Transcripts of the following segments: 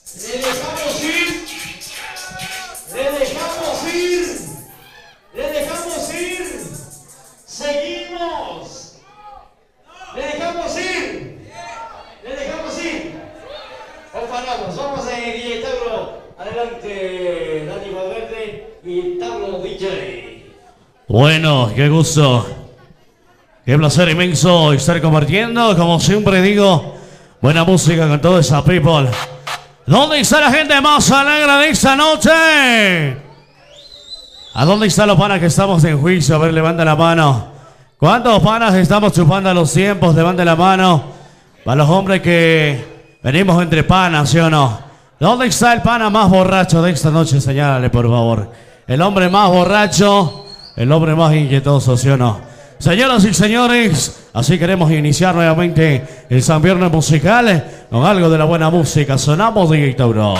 Le dejamos ir. Le dejamos ir. Le dejamos ir. Seguimos. Le dejamos ir. Le dejamos ir. O paramos. Vamos a DJ Tauro. Adelante, Dani Valverde y Tauro DJ. Bueno, qué gusto. Qué placer inmenso estar compartiendo, como siempre digo, buena música con toda esa people. ¿Dónde está la gente más alegre de esta noche? ¿A dónde están los panas que estamos en juicio? A ver, levanta la mano. ¿Cuántos panas estamos chupando a los tiempos? Levanta la mano. Para los hombres que venimos entre panas, ¿sí o no? ¿Dónde está el pana más borracho de esta noche? Señálale, por favor. El hombre más borracho, el hombre más inquietoso, ¿sí o no? Señoras y señores, así queremos iniciar nuevamente el San Viernes musical con algo de la buena música. Sonamos DJ Tauro.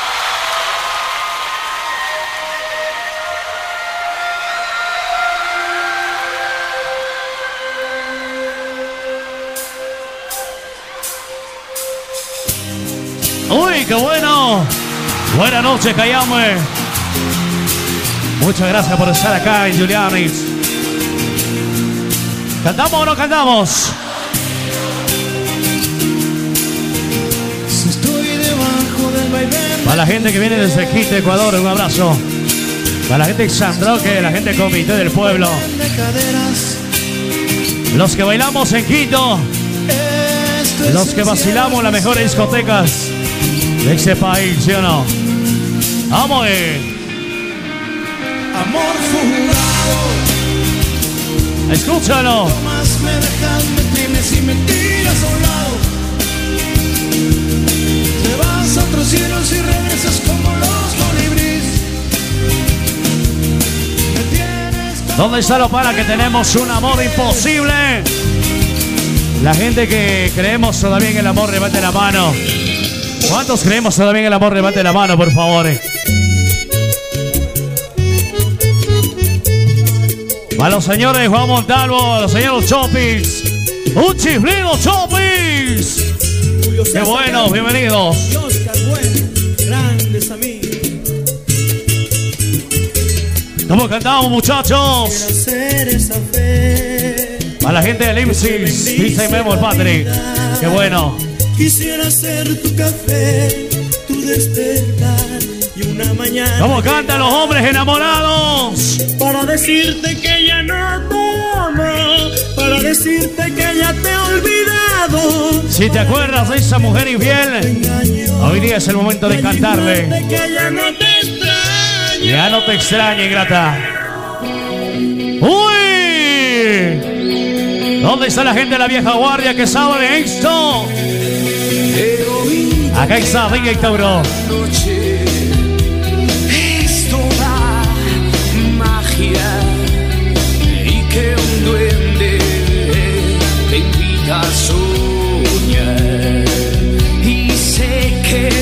¡Uy, qué bueno! Buenas noches, Cayambe. Muchas gracias por estar acá en Julianis. ¿Cantamos o no cantamos? Para la gente que viene desde Quito, Ecuador, un abrazo. Para la gente de San Roque, la gente del Comité del Pueblo. Los que bailamos en Quito. Los que vacilamos las mejores discotecas de este país, ¿sí o no? ¡Vamos! Amor fugado. Escúchalo. Más me dejas, me tienes y me tiras a un lado. Te vas a otros cielos y regresas como los colibríes. ¿Dónde está lo para que tenemos un amor imposible? La gente que creemos todavía en el amor, levante la mano. ¿Cuántos creemos todavía en el amor? Levante la mano, por favor. A los señores Juan Montalvo, a los señores Chopis. ¡Un chiflido, Chopis! ¡Qué bueno! Bienvenidos. Grandes amigos. ¿Cómo cantamos, muchachos? A la gente de Limsis, dice Memo el Patrick. ¡Qué bueno! Quisiera ser tu café, tu despertar y una mañana. ¿Cómo cantan los hombres enamorados? Para decirte que ya no te amo, para decirte que ya te he olvidado. Si te acuerdas de esa mujer infiel, hoy día es el momento de cantarle. Que ya no te extraño. Ya no te extrañe, ingrata. ¡Uy! ¿Dónde está la gente de la vieja guardia que sabe de esto? Acá está DJ Tauro. Es toda magia y que un duende te invita a soñar. Y sé que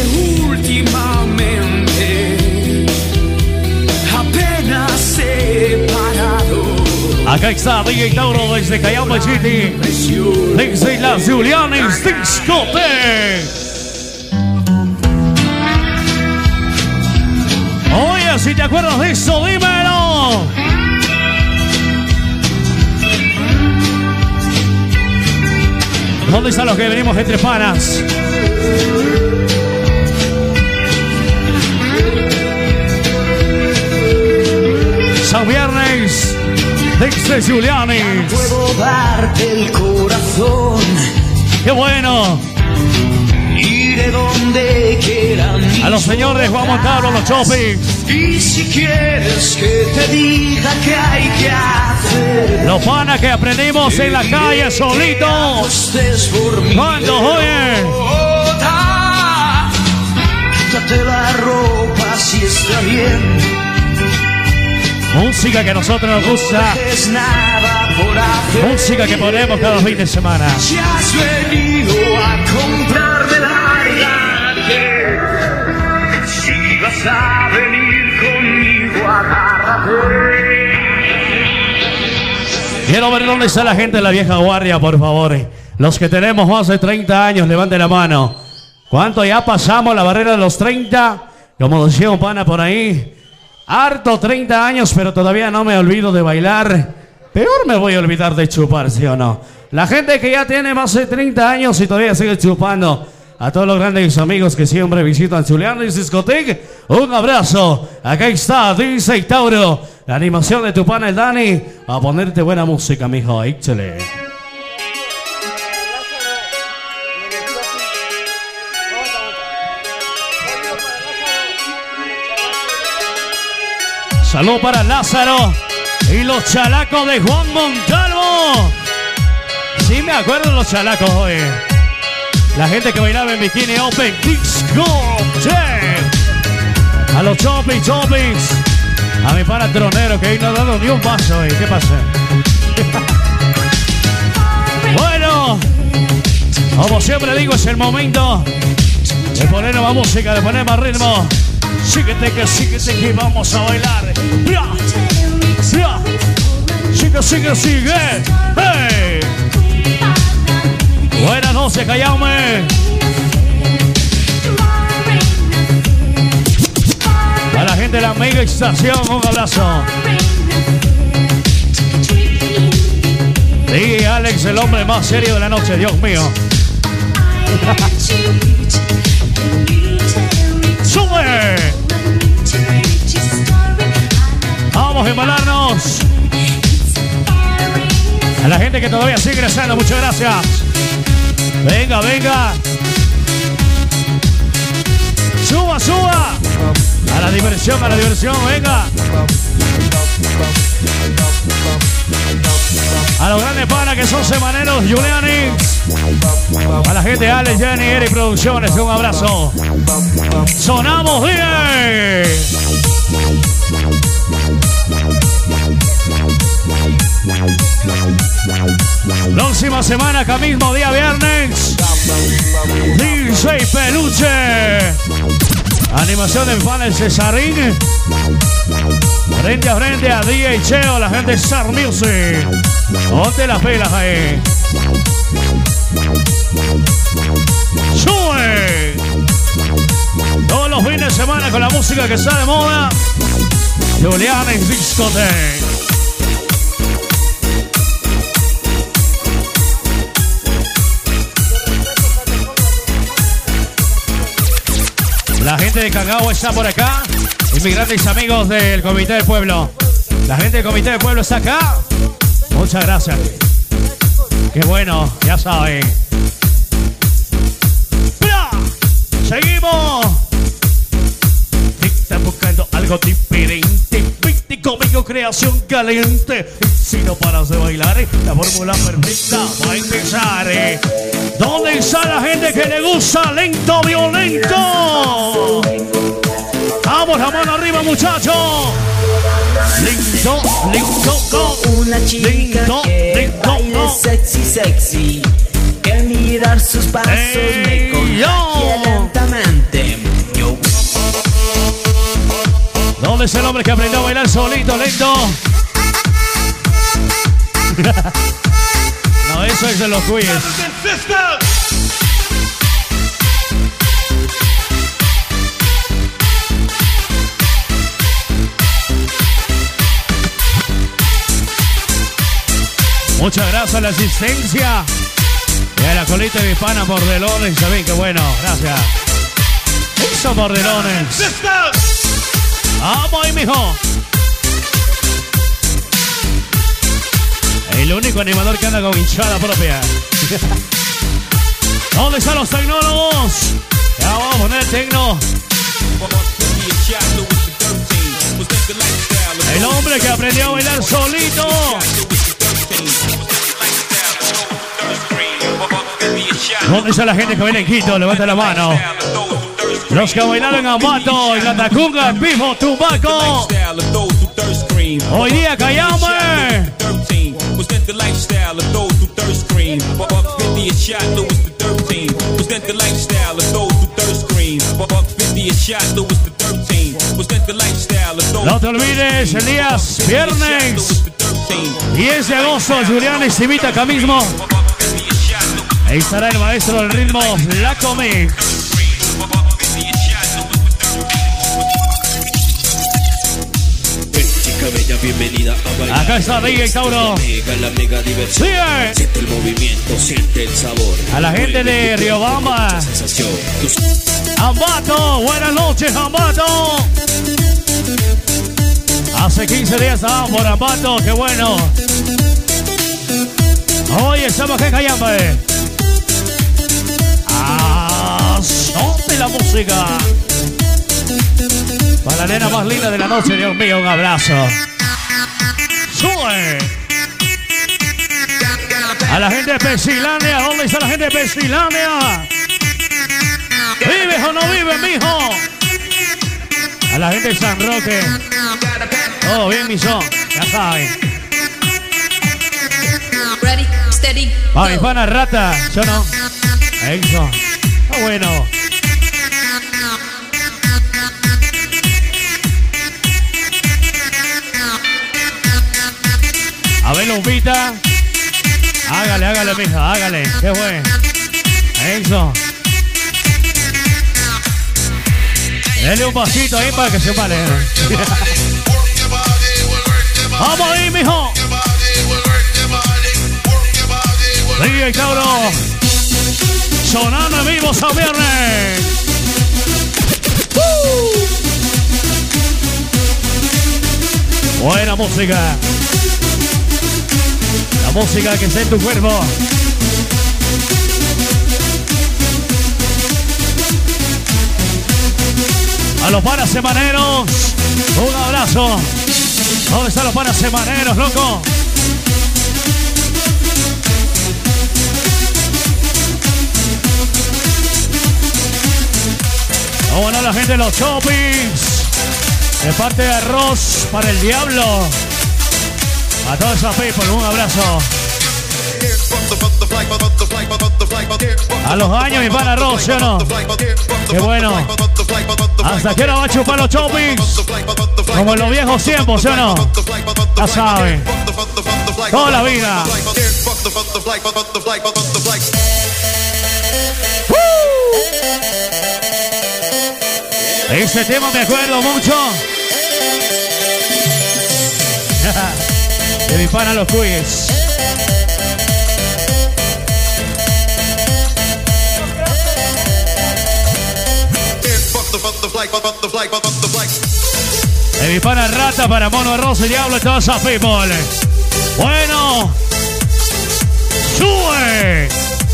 últimamente apenas separado. Acá está DJ Tauro desde Cayambe City, desde las Julianis Discoteca. Oye, si te acuerdas de eso, dímelo. ¿Dónde están los que venimos entre panas? San Viernes desde Julianis. Puedo darte el corazón. ¡Qué bueno! Iré donde quieran. A los señores Juan Montalvo, los Chopis. Y si quieres que te diga que hay que hacer. Los panas que aprendimos en la calle solitos. ¿Cuántos, oye? Quítate la ropa si está bien. Música que a nosotros nos gusta. Nada por hacer. Música que ponemos cada fin de semana. Si has venido a comprarme la si vas a venir conmigo, agárrate. Quiero ver dónde está la gente de la vieja guardia, por favor. Los que tenemos más de 30 años, levanten la mano. ¿Cuánto ya pasamos la barrera de los 30? Como decía un pana por ahí. Harto 30 años, pero todavía no me olvido de bailar. Peor me voy a olvidar de chupar, ¿sí o no? La gente que ya tiene más de 30 años y todavía sigue chupando. A todos los grandes amigos que siempre visitan Julianis Discoteque, un abrazo. Acá está DJ Tauro, la animación de tu pana el Dani. A ponerte buena música, mijo. Échale. Salud para Lázaro y los chalacos de Juan Montalvo. Sí me acuerdo de los chalacos hoy. La gente que bailaba en Bikini Open Disco. A los Choppings. A mi pana Tronero que ahí no ha dado ni un paso. ¿Qué pasa? Bueno, como siempre digo, es el momento de poner más música, de poner más ritmo. Síguete que vamos a bailar. Sigue. Hey. Buenas noches, Callaume. A la gente de la Mega Estación, un abrazo. Y Alex, el hombre más serio de la noche, Dios mío. ¡Sube! Vamos a embalarnos. A la gente que todavía sigue ingresando, muchas gracias. Venga. Suba. A la diversión, venga. A los grandes panas que son semaneros, Juliani. A la gente de Alex, Jenny, Eric Producciones, un abrazo. Sonamos bien. Próxima semana, acá mismo, día viernes, DJ Peluche. Animación de Fan Cesarín. Frente a DJ Cheo, la gente de Star Music. Ponte las pelas ahí. Sube. Todos los fines de semana con la música que está de moda. Julianis Discoteque. La gente de Cangao está por acá. Y mis grandes amigos del Comité del Pueblo. La gente del Comité del Pueblo está acá. Muchas gracias. Qué bueno, ya saben. ¡Bra! Seguimos. Estás buscando algo diferente. Viste conmigo, creación caliente. Si no paras de bailar, la fórmula perfecta va a empezar. ¿Dónde está la gente que le gusta lento, violento? Vamos, la mano arriba, muchachos. Lento, no. Una chica que baile sexy. Que mirar sus pasos me contagia lentamente. ¿Dónde es el hombre que aprendió a bailar solito, lento? No, eso es de los cuyes. Muchas gracias a la asistencia. Y a la colita de mi pana Bordelones. ¿Saben qué bueno? Gracias. Eso, Bordelones. Vamos ahí, mijo. El único animador que anda con hinchada propia. ¿Dónde están los tecnólogos? Ya vamos a poner el tecno. El hombre que aprendió a bailar solito. ¿Dónde está la gente que baila en Quito? Levanta la mano. Los que bailaron en Ambato, en Latacunga, en Mismo Tumbaco. Hoy día Callaume. No te olvides, el día viernes 10 de agosto, Julianis invita acá mismo. Ahí estará el maestro del ritmo, Flaco Mix. Acá está DJ Tauro. La mega diversión. Sigue. Siente el movimiento, siente el sabor. A la gente de Riobamba. Sensación. Ambato, buenas noches, Ambato. Hace 15 días estábamos por Ambato, qué bueno. Hoy estamos aquí en Cayambe. Sope la música. Para la nena más linda de la noche, Dios mío, un abrazo. Sube. A la gente de Pensilvania, ¿dónde está la gente de Pensilvania? ¿Vives o no vives, mijo? A la gente de San Roque. Todo bien, mi son, ya saben. Ready, steady, A mi pana Rata, yo no. Eso. Está bueno. A ver, Lumbita. Hágale, hágale, mija, hágale. Qué bueno. Eso. Dele un pasito ahí para que se vale. Vamos ahí, mijo. DJ Tauro. Sonando en vivo San Viernes. Buena música. La música que está en tu cuerpo. A los panas semaneros, un abrazo. ¿Dónde están los panas semaneros, loco? Vamos a la gente de los shoppings. De parte de Arroz para el Diablo. A todos esos people, un abrazo. A los años, mi pana Arroz, ¿sí o no? Qué bueno. Hasta que ahora va a chupar los shoppings. Como en los viejos tiempos, ¿sí o no? Ya saben. Toda la vida. Ese tema me acuerdo mucho. De mi pana los Cuyes. De mi pana Rata para Mono Arroz y Diablo y todas esas people. Bueno. Sube.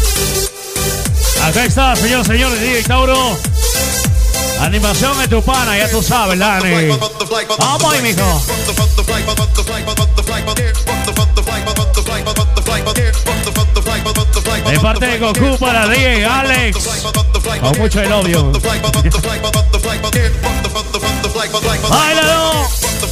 Acá está, señores, DJ Tauro. Animación de tu pana, ya tú sabes, Lani. Vamos ahí, mijo. De parte de Goku para DJ Alex. Con mucho el obvio. ¡Báilalo!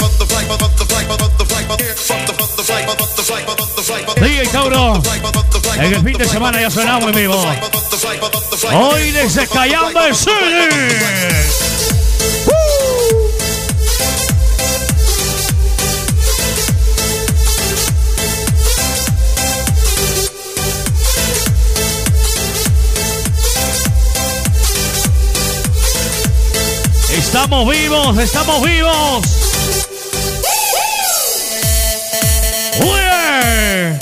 DJ Tauro. En el fin de semana ya sonamos en vivo. Hoy desde Cayambe City. Estamos vivos, estamos vivos. ¡Uy!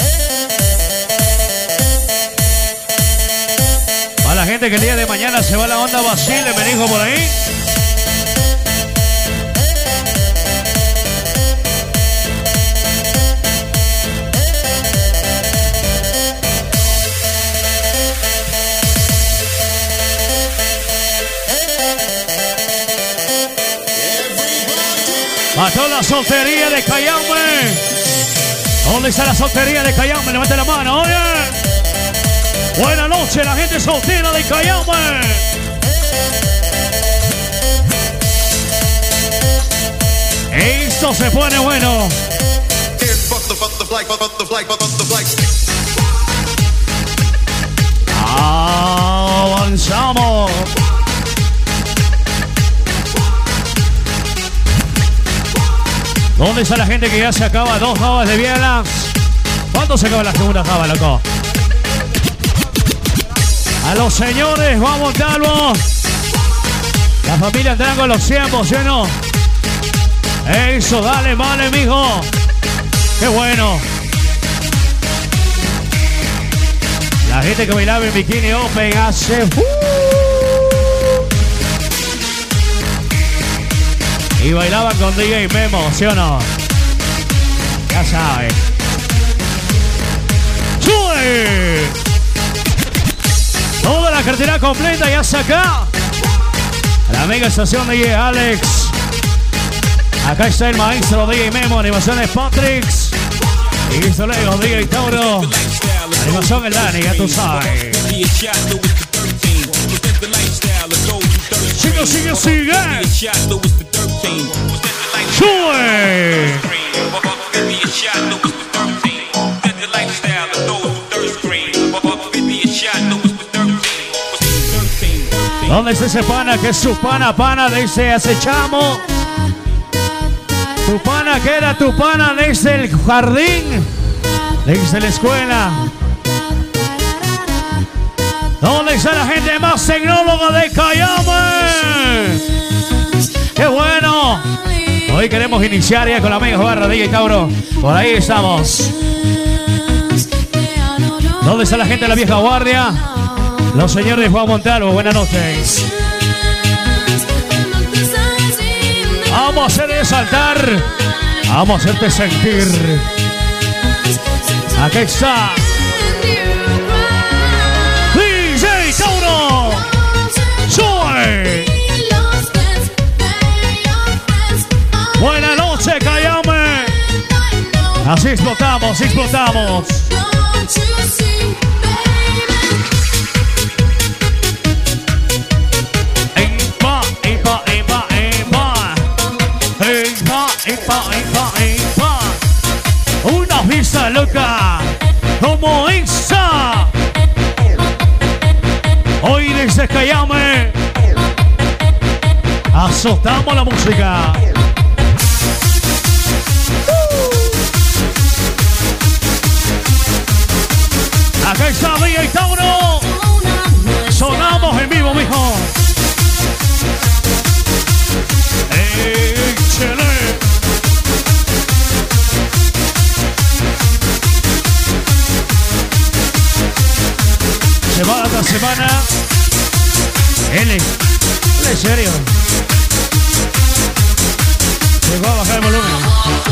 A la gente que el día de mañana se va a la onda Basile, me dijo por ahí. A toda la soltería de Cayambe. ¿Dónde está la soltería de Cayambe? Levante la mano, oye. Buenas noches, la gente soltera de Cayambe. Esto se pone bueno. Avanzamos. ¿Dónde está la gente que ya se acaba 2 jabas de bielas? ¿Cuándo se acaba la segunda jaba, loco? A los señores, vamos a montarlo. La familia entrando con los tiempos, ¿sí o no? Eso, dale, vale, mijo. ¡Qué bueno! La gente que bailaba en Bikini Open hace... Y bailaban con DJ Memo, ¿sí o no? Ya saben. ¡Sube! Toda la cartera completa ya saca. La mega estación de DJ Alex. Acá está el maestro DJ Memo, animaciones Patrix. Y listo Lego, DJ Tauro. Animación el Dani, ya tú sabes. Sigue, sigue, sigue. ¡Sube! ¿Dónde está ese pana? Que es su pana desde acechamo. Tu pana que era tu pana desde el jardín, desde la escuela. ¿Dónde está la gente más tecnóloga de Cayame? ¡Qué bueno! Hoy queremos iniciar ya con la mega barra de DJ Tauro. Por ahí estamos. ¿Dónde está la gente de la vieja guardia? Los señores de Juan Montalvo, buenas noches. Vamos a hacerte saltar. Vamos a hacerte sentir. Aquí está DJ Tauro. Soy. Buenas noches, Cayame. Así explotamos, explotamos. Una fiesta loca como esta. Hoy desde Cayame azotamos la música. Acá está DJ Tauro. Sonamos en vivo, mijo. ¡Échale! Semana tras semana. L. ¿En serio? Llegó a bajar el volumen.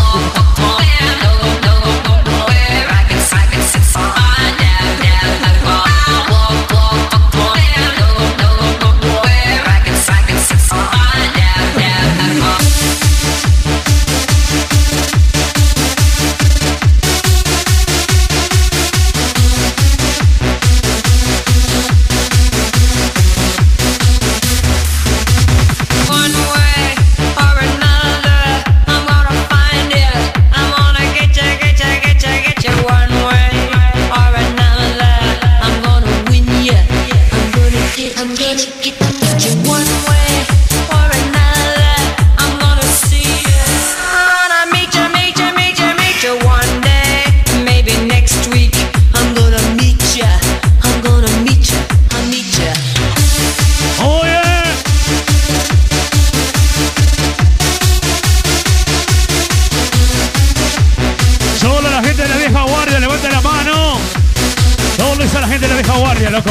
Loco.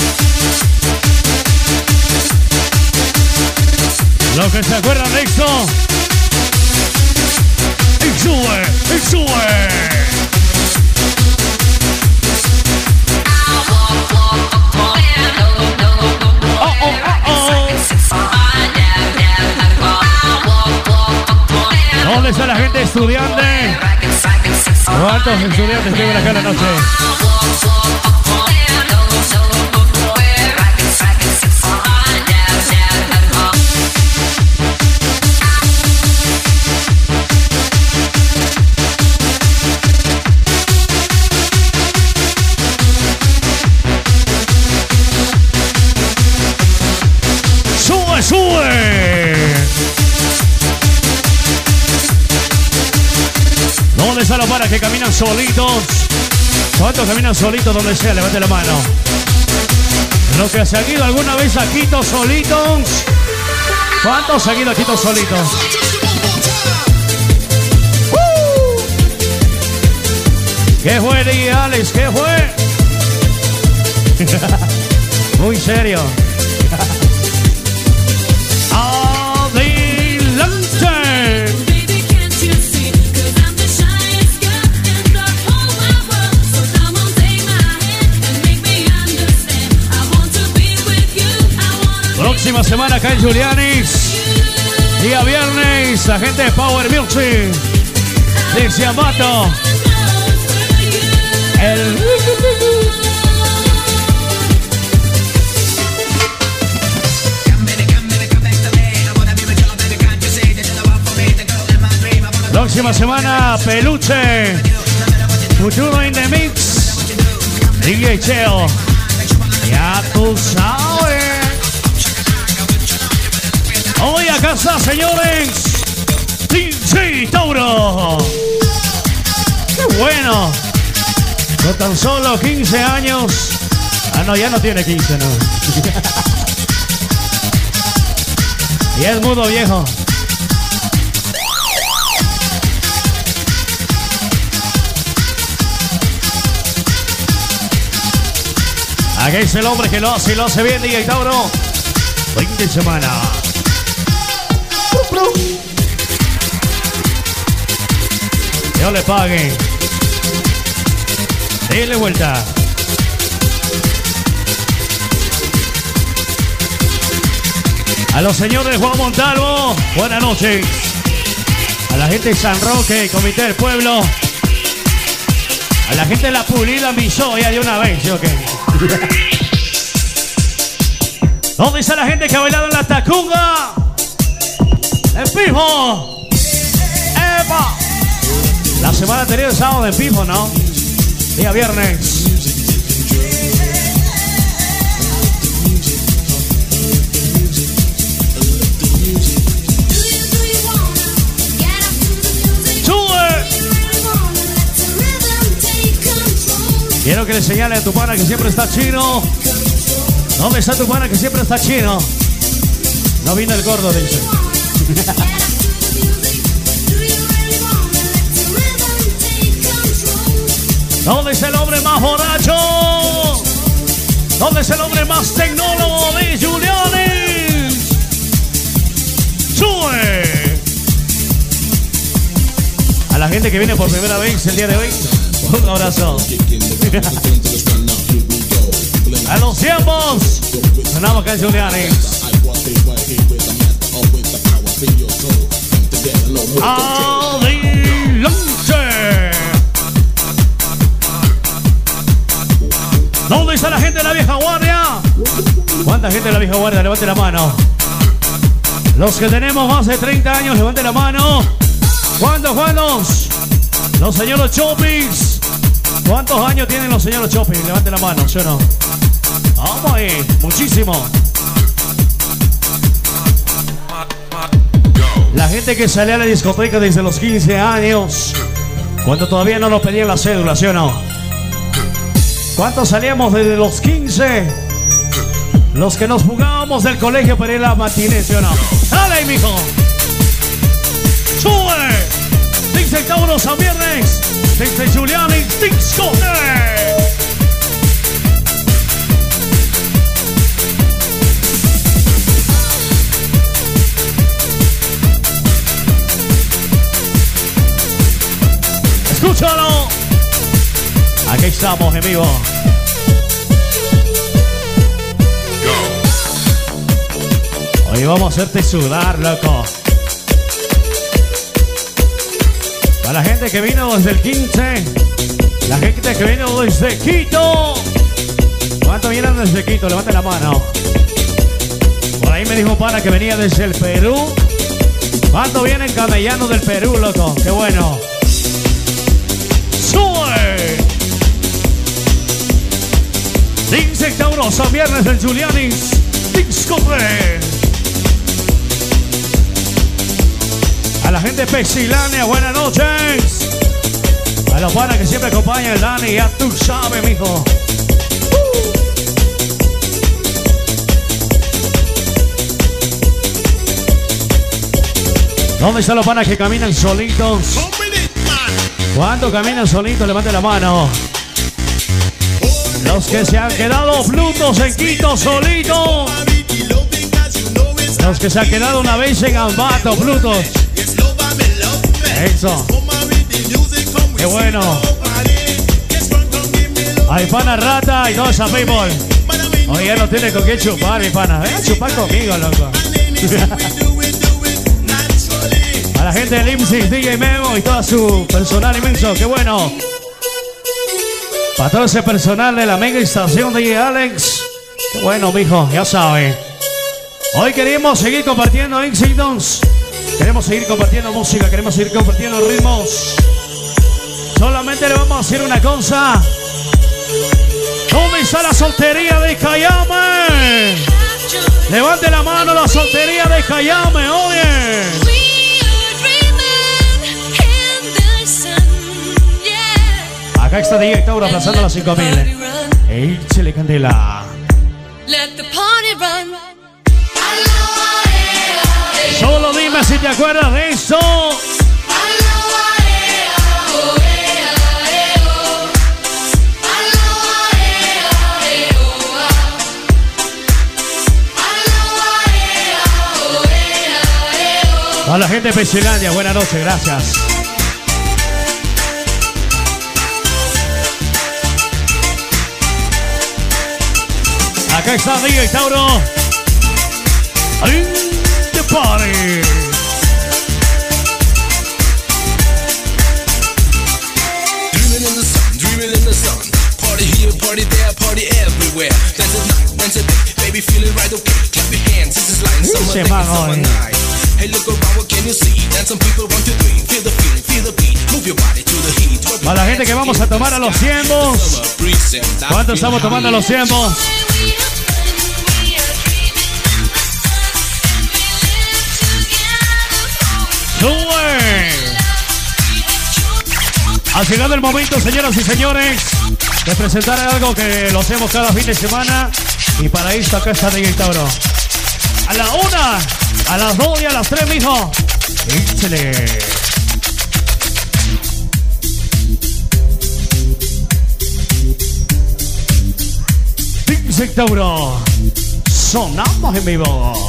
Los que se acuerdan de esto. Y sube, y sube. ¿Dónde está la gente estudiante? ¿Cuántos estudiantes llevan acá en la noche? ¡Sube, sube! ¿Dónde están los paras que caminan solitos? ¿Cuántos caminan solitos donde sea? Levante la mano. Los que se han ido alguna vez a Quito solitos. ¿Cuántos se han ido a Quito solitos? ¿Qué fue, DJ Alex? ¿Qué fue? Muy serio. Adelante. Próxima semana acá en Julianis. Día viernes, la gente de Power Music. Desde Amato. Próxima semana, Peluche. Futuro in the Mix. DJ Cheo. Ya tú sabes. Hoy acá está, señores. DJ Tauro. ¡Qué bueno! Con tan solo 15 años. Ah, no, ya no tiene 15, no. Y es mudo viejo. Aquí es el hombre que lo hace y lo hace bien, DJ Tauro. 20 semanas. Dios le pague. Dele vuelta. A los señores Juan Montalvo, buenas noches. A la gente de San Roque, Comité del Pueblo. A la gente de La Pulida, Misoya de una vez, ¿sí o qué? ¿Dónde está la gente que ha bailado en la Tacunga? ¡En Pijo! ¡Epa! La semana anterior el sábado en Pijo, ¿no? Día viernes. Quiero que le señale a tu pana que siempre está chino. ¿Dónde está tu pana que siempre está chino? No vino el gordo, dice. ¿Dónde es el hombre más borracho? ¿Dónde es el hombre más tecnólogo de Julianis? ¡Sube! A la gente que viene por primera vez el día de hoy, un abrazo. A los tiempos, sonamos acá en Julianis. Adelante. ¿Dónde está la gente de la vieja guardia? ¿Cuánta gente de la vieja guardia? Levante la mano. Los que tenemos más de 30 años, levante la mano. ¿Cuántos? Los señores Chopis. ¿Cuántos años tienen los señores Chopis? Levante la mano, ¿sí o no? Vamos ahí, muchísimo. La gente que sale a la discoteca desde los 15 años, cuando todavía no nos pedían la cédula, ¿sí o no? ¿Cuántos salíamos desde los 15? Los que nos jugábamos del colegio para ir a la matiné, ¿sí o no? ¡Dale, mijo! ¡Sube! Dice Tauro San Viernes, desde Julianis Discoteca. Escúchalo. Aquí estamos en vivo. Hoy vamos a hacerte sudar, loco. Para la gente que vino desde el 15, la gente que vino desde Quito. ¿Cuántos vienen desde Quito? Levanten la mano. Por ahí me dijo pana que venía desde el Perú. ¿Cuántos vienen camellanos del Perú, loco? ¡Qué bueno! ¡Sube! Dice Tauro San Viernes en Julianis Discoteca. A la gente de Pexilania, buenas noches. A los panas que siempre acompañan el Dani, ya tú sabes, mijo. ¿Dónde están los panas que caminan solitos? Cuando caminan solitos, levante la mano. Los que se han quedado plutos en Quito solitos. Los que se han quedado una vez en Ambato, plutos. Eso. Qué bueno. Hay pana rata y toda esa people. Oye, ya no tiene con qué chupar, mi pana. Ven a chupar conmigo, loco. A la gente del IMSS, DJ Memo y todo su personal inmenso. Qué bueno. Para todo ese personal de la mega estación DJ Alex. Qué bueno, mijo, ya sabe. Hoy queremos seguir compartiendo éxitos. Queremos seguir compartiendo música. Queremos seguir compartiendo ritmos. Solamente le vamos a decir una cosa. ¿Dónde está la soltería de Cayame? Levante la mano la soltería de Cayame, oye. Acá está DJ Tauro aplazando las 5000. Échale candela. Solo dime si te acuerdas de eso. A la gente de Pensilvania, buenas noches, gracias. Acá está DJ Tauro. In the party. Dreaming in the sun. Party here, party there, party everywhere. Dance at night, dance at day. Baby, feeling right, okay. Clap your hands, this is like summer day, summer night. Hey, look around, what can you see? Dance some people, 1, 2, 3. Feel the feeling, feel the beat. Move your body to the heat. A la gente que vamos a tomar a los tiempos. ¿Cuánto estamos tomando a los tiempos? Ha llegado el momento, señoras y señores, de presentar algo que lo hacemos cada fin de semana. Y para esto acá está DJ Tauro. A la 1, a las 2 y a las 3, mijo. Échale. DJ Tauro. Sonamos en vivo.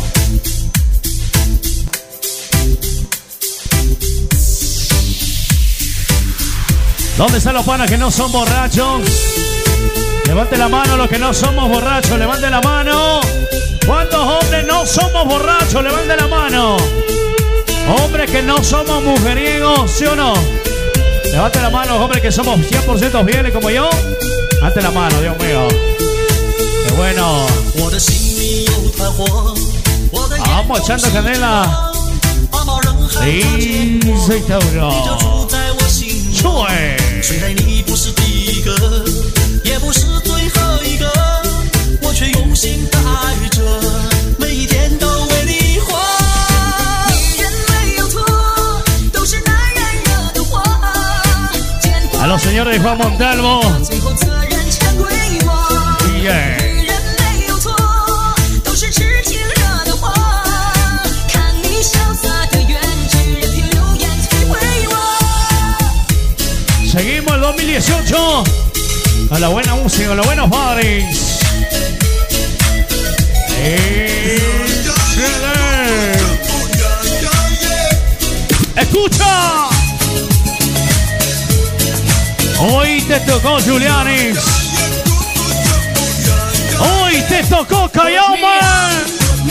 ¿Dónde están los panas que no son borrachos? Levante la mano los que no somos borrachos. Levante la mano. ¿Cuántos hombres no somos borrachos? Levante la mano. Hombres que no somos mujeriegos, ¿sí o no? Levante la mano, hombres que somos 100% fieles como yo. Levante la mano, Dios mío. Qué bueno. Vamos echando canela. DJ Tauro. 虽然你不是第一个，也不是最后一个，我却用心爱着，每一天都为你活。女人没有错，都是男人惹的祸。A los señores de Juan Montalvo. Yeah. 女人没有错，都是痴情惹的祸。看你潇洒的远志，任凭流言摧毁我。 Seguimos el 2018 a la buena música, a los buenos parties. Escucha. Hoy te tocó Julianis. Hoy te tocó Cayame.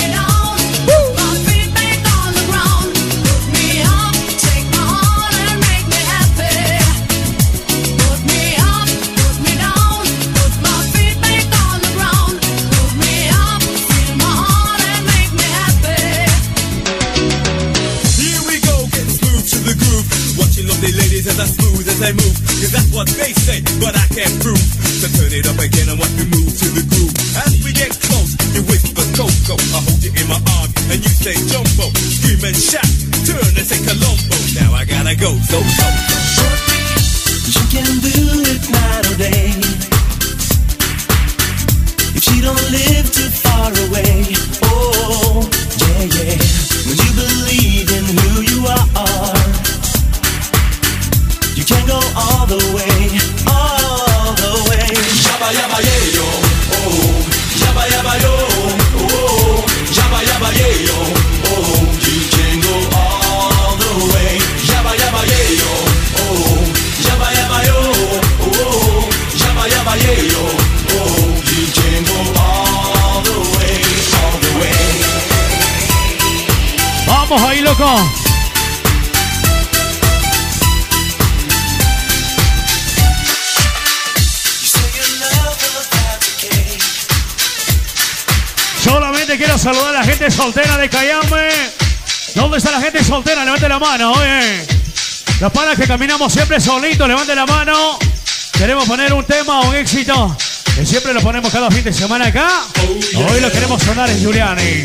As I smooth as I move, cause that's what they say, but I can't prove. So turn it up again and watch me move to the groove. As we get close, you whisper Coco, I hold you in my arms and you say Jumbo. Scream and shout, turn and say Colombo. Now I gotta go, so. You can do it night or day. If she don't live too far away, oh, yeah, yeah. When you believe in who you are, you can go Vamos ahí, loco. Solamente quiero saludar a la gente soltera de Cayambe. ¿Dónde está la gente soltera? Levante la mano, oye. Los panas que caminamos siempre solitos, levante la mano. Queremos poner un tema, un éxito, que siempre lo ponemos cada fin de semana acá. Hoy lo queremos sonar en Giuliani.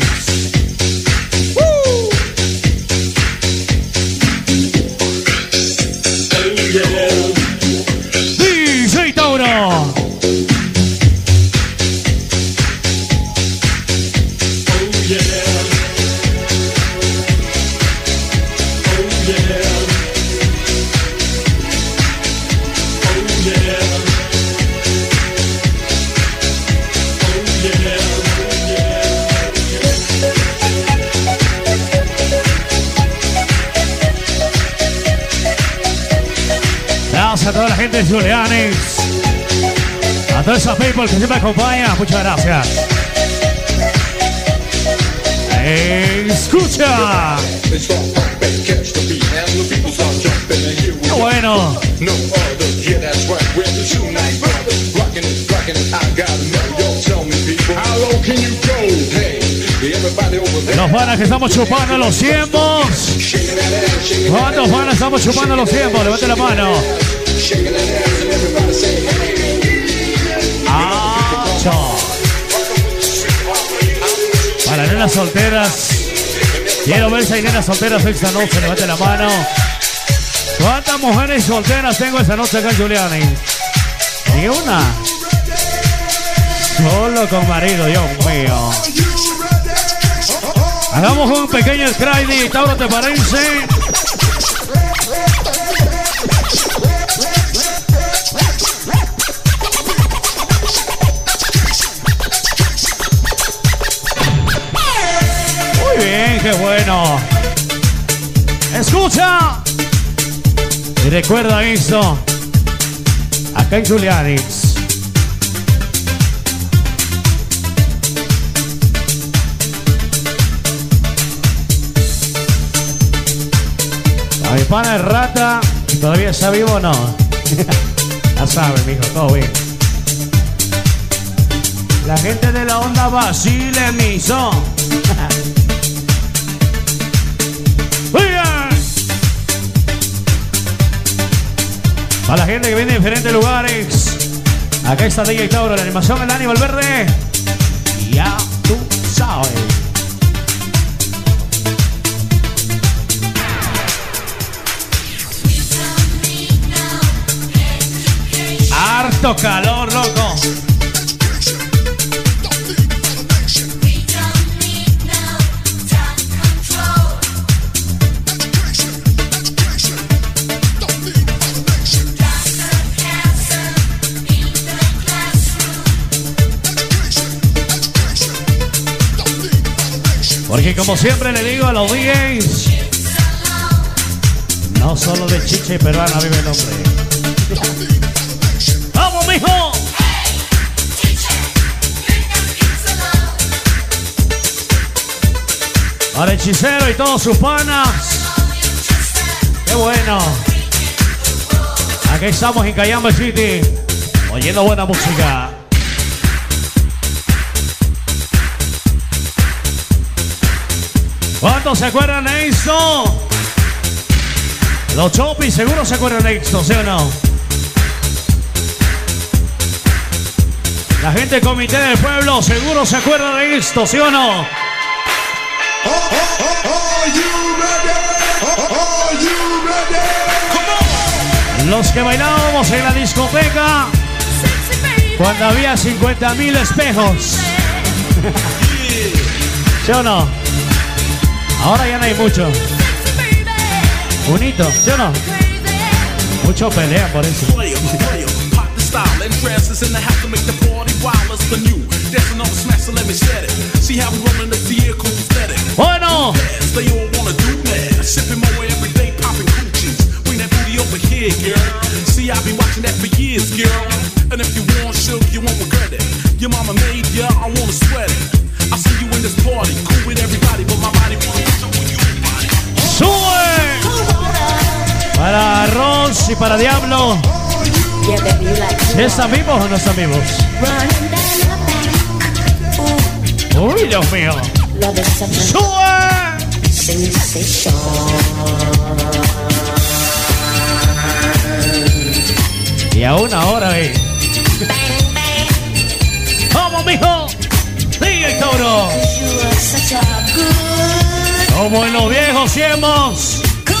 DJ Tauro. Gracias a toda la gente de Giuliani, a toda esa people que siempre acompaña, muchas gracias. Escucha. Qué bueno. Los panas que estamos chupando los tiempos. ¿Cuántos panas estamos chupando los tiempos? Levante la mano. Para nenas solteras, quiero ver si hay nenas solteras esta noche. Levante la mano. ¿Cuántas mujeres solteras tengo esta noche acá en Giuliani? Ni una. Solo con marido, Dios mío. Hagamos un pequeño screening. Tauro, ¿te parece? Muy bien, qué bueno. Escucha. Y recuerda esto. Acá en Giuliani. A mi pana es rata. ¿Todavía está vivo o no? Ya sabes, mijo, todo bien. La gente de la onda Basile Miso. A la gente que viene de diferentes lugares. Acá está DJ Tauro, la animación del Dani Valverde. Ya tú sabes. Harto calor, loco. Porque como siempre le digo a los DJs, no solo de chicha y peruana vive el hombre. ¡Vamos, mijo! Para el hechicero y todos sus panas. ¡Qué bueno! Aquí estamos en Cayambe City, oyendo buena música. ¿Cuántos se acuerdan de esto? Los Chopis seguro se acuerdan de esto, ¿sí o no? La gente del Comité del Pueblo seguro se acuerda de esto, ¿sí o no? Los que bailábamos en la discoteca cuando había 50,000 espejos. ¿Sí o no? Ahora ya no hay mucho. Bonito, ¿sí o no? Mucho pelea por eso. Bueno. y para Diablo. ¿Están vivos o no están vivos? Uy, Dios mío. ¡Sube! Y aún ahora, ¡vamos, mijo! ¡Sigue, Tauro! Como en los viejos tiempos.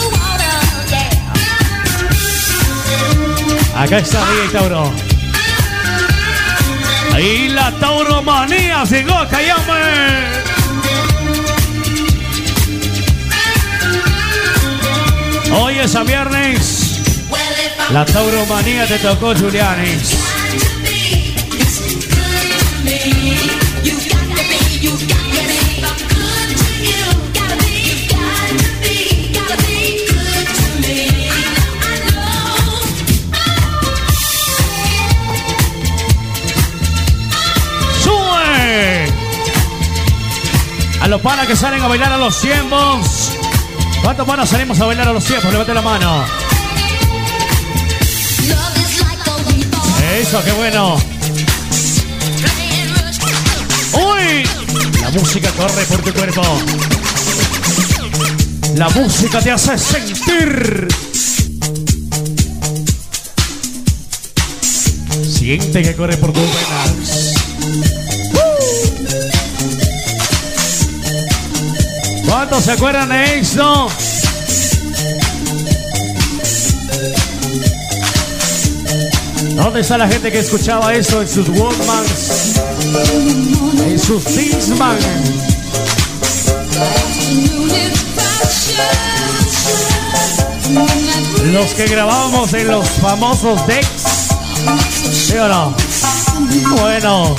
Acá está DJ Tauro. Ahí la Tauromanía llegó a Cayame. Hoy es a viernes. La Tauromanía te tocó, Julianis. A los panas que salen a bailar a los tiempos. ¿Cuántos panas salimos a bailar a los tiempos? Levante la mano. Eso, qué bueno. ¡Uy! La música corre por tu cuerpo. La música te hace sentir. Siente que corre por tus venas. ¿Cuántos se acuerdan de esto? ¿Dónde está la gente que escuchaba eso en sus Walkmans? En sus Discman. Los que grabábamos en los famosos decks. ¿Sí o no? Bueno.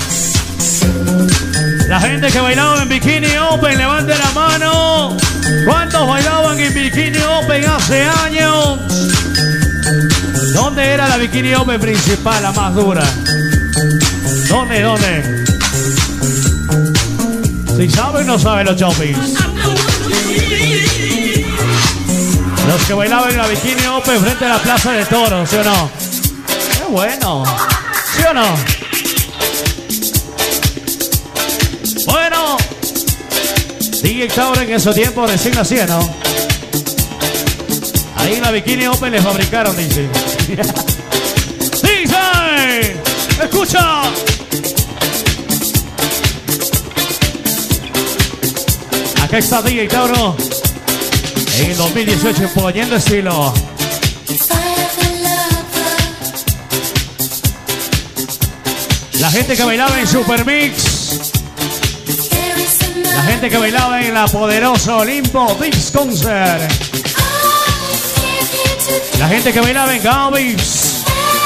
La gente que bailaba en Bikini Open, levante la mano. ¿Cuántos bailaban en Bikini Open hace años? ¿Dónde era la Bikini Open principal, la más dura? ¿Dónde? Si saben, no saben los shoppings. Los que bailaban en la Bikini Open frente a la Plaza de Toros, ¿sí o no? ¡Qué bueno! ¿Sí o no? Bueno, DJ Tauro en ese tiempo recién nacía, ¿no? Ahí en la Bikini Open le fabricaron, dice. ¡Dice! ¡Escucha! Acá está DJ Tauro en el 2018 poniendo estilo. La gente que bailaba en Super Mix. La gente que bailaba en la poderosa Olimpo Dix Concert. La gente que bailaba en Gavis.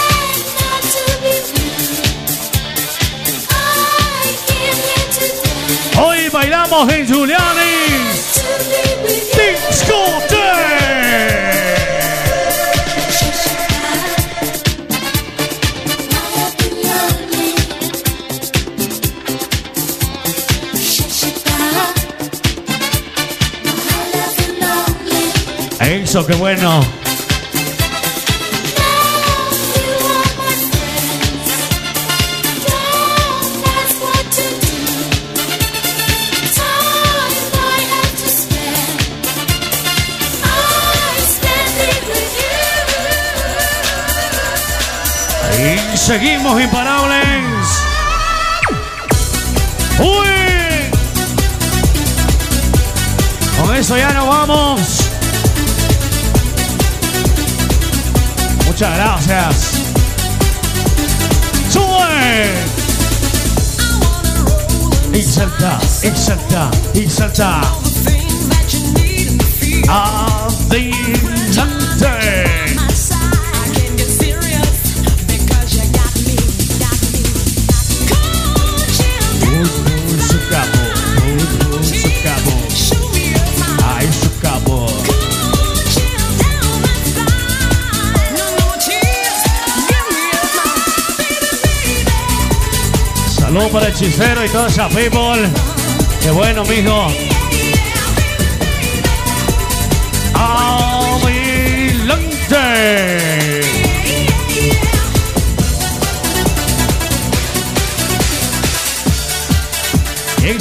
Hoy bailamos en Julianis Discoteque. Eso, qué bueno. Y seguimos imparables. ¡Uy! Con eso ya nos vamos. Muchas gracias. ¡Sube! Y salta, y salta, y salta. Adelante. Saludos para el hechicero y toda esa people. Qué bueno, mijo. Adelante.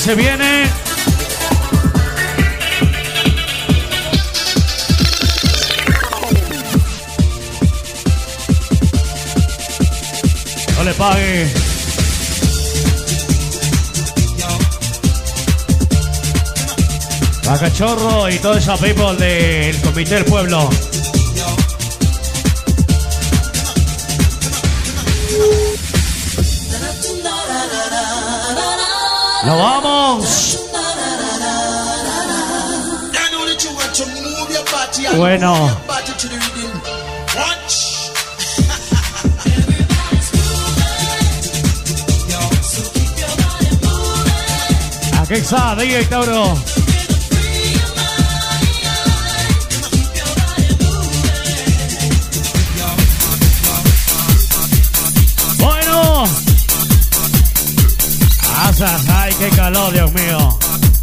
se viene. No le pague. A Cachorro y toda esa people del Comité del Pueblo. ¡Nos vamos! Bueno. Aquí está DJ Tauro. Bueno. ¡Ay, qué calor, Dios mío!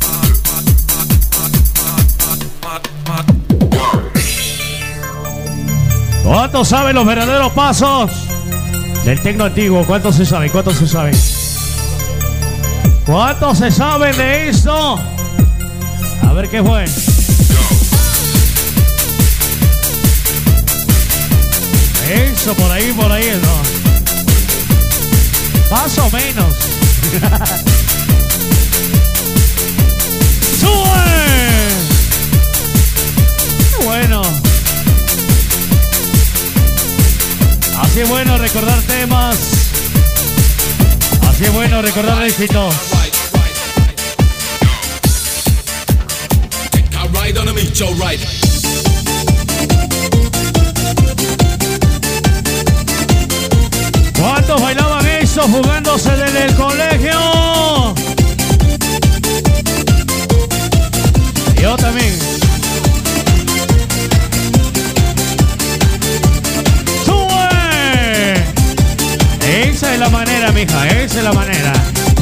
¿Cuántos saben los verdaderos pasos del tecno antiguo? ¿Cuántos se saben? ¿Cuántos se saben? ¿Cuántos se saben de esto? A ver qué fue. Eso, por ahí, no. Más o menos. ¡Sube! Bueno. Así es bueno recordar temas. Así es bueno recordar éxitos. ¿Cuántos bailaban eso jugándose desde el colegio? Yo también. ¡Sube! Esa es la manera, mija, esa es la manera.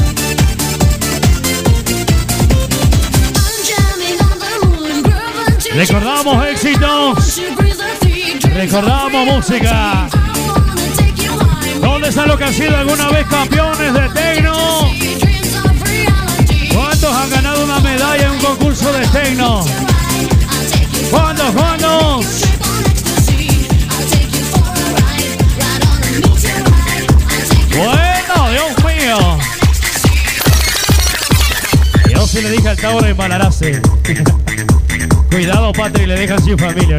Recordamos éxitos. Recordamos música. ¿Dónde están los que han sido alguna vez campeones de tecno? ¿Cuántos han ganado una medalla en un concurso de tecno? ¿Cuántos? ¿Cuántos? Bueno, Dios mío. Yo sí le dije al Tauro en Balarase. Cuidado, Patri, le dejan sin familia.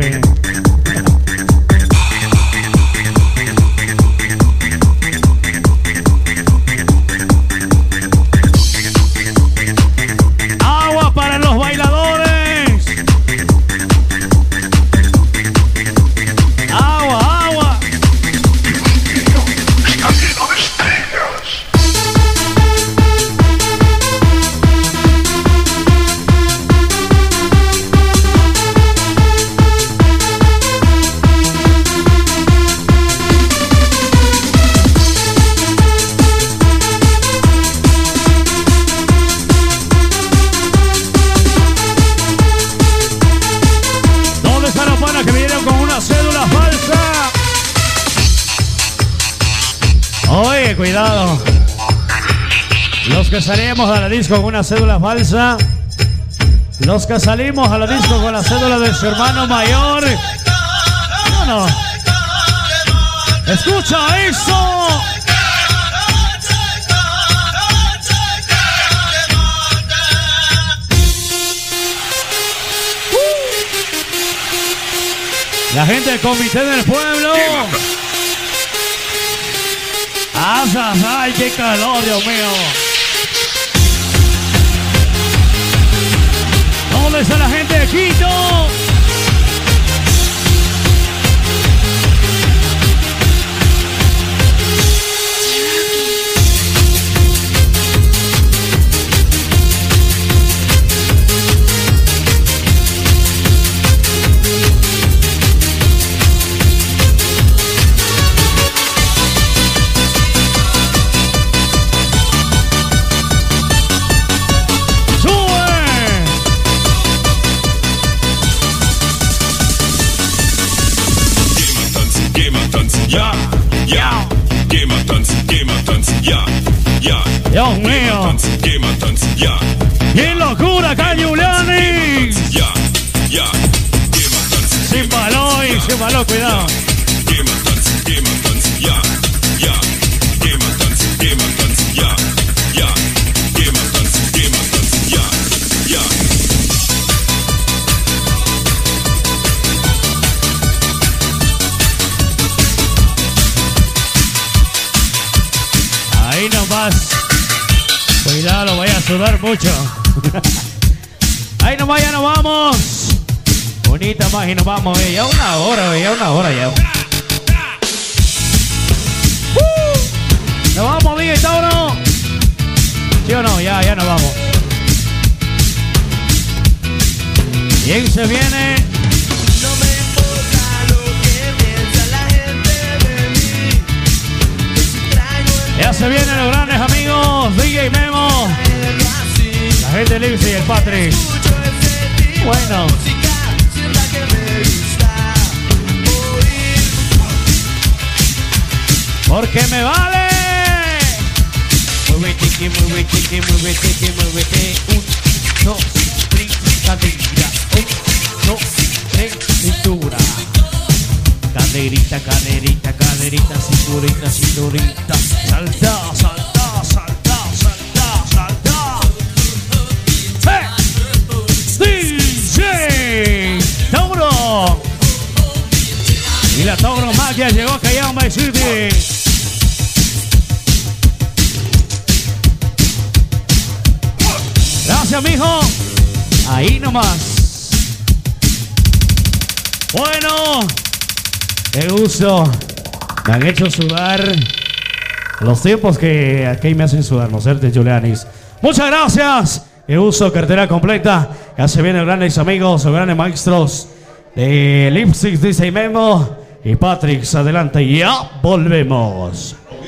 Agua para los bailadores. Agua, agua. Oye, cuidado. Los que salimos a la disco con una cédula falsa. Los que salimos a la disco con la cédula de su hermano mayor. No. Escucha eso. La gente del Comité del Pueblo. ¡Ay, qué calor, Dios mío! ¿Dónde está la gente de Quito? Geh mal tanzen, ja. Geh mal tanzen, ja. Dios mío. ¡Qué locura acá, Giuliani! Sin balón, cuidado. Ahí nomás. Cuidado, vaya a sudar mucho. Ahí nomás, ya nos vamos. Bonita más y nos vamos. Ya una hora ya. Nos vamos, Miguel Tauro. ¿Sí o no? Ya nos vamos. ¿Quién se viene? No me importa lo que piensa la gente de mí. Ya se vienen los grandes amigos, DJ Memo, la gente de Lipsy y el Patrick. Bueno. Porque me vale. Mueve tiki, mueve tiki, mueve tiki, mueve tiki. 1, 2, 3, cadera. 1, 2, 3, cintura. Caderita, caderita, caderita, cinturita, cinturita. Salta, salta, salta, salta, salta. DJ Tauro. Y la Tauro Magia llegó a Callao My City. Gracias, mijo. Ahí nomás. Bueno, qué gusto. Me han hecho sudar los tiempos que aquí me hacen sudar, ¿no es cierto, Giulianis? Muchas gracias. Qué gusto, cartera completa. Ya se vienen grandes amigos, grandes maestros de Lipstick, dice Memo y Patrick. Adelante, ya volvemos.